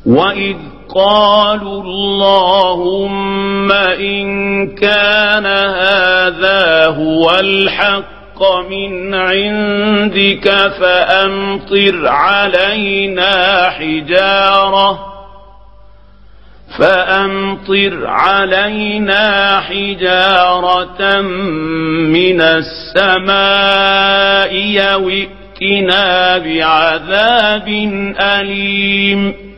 وإذ قالوا اللهم إن كان هذا هو الحق من عندك فأمطر علينا حجارة من السماء أو ائتنا بعذاب أليم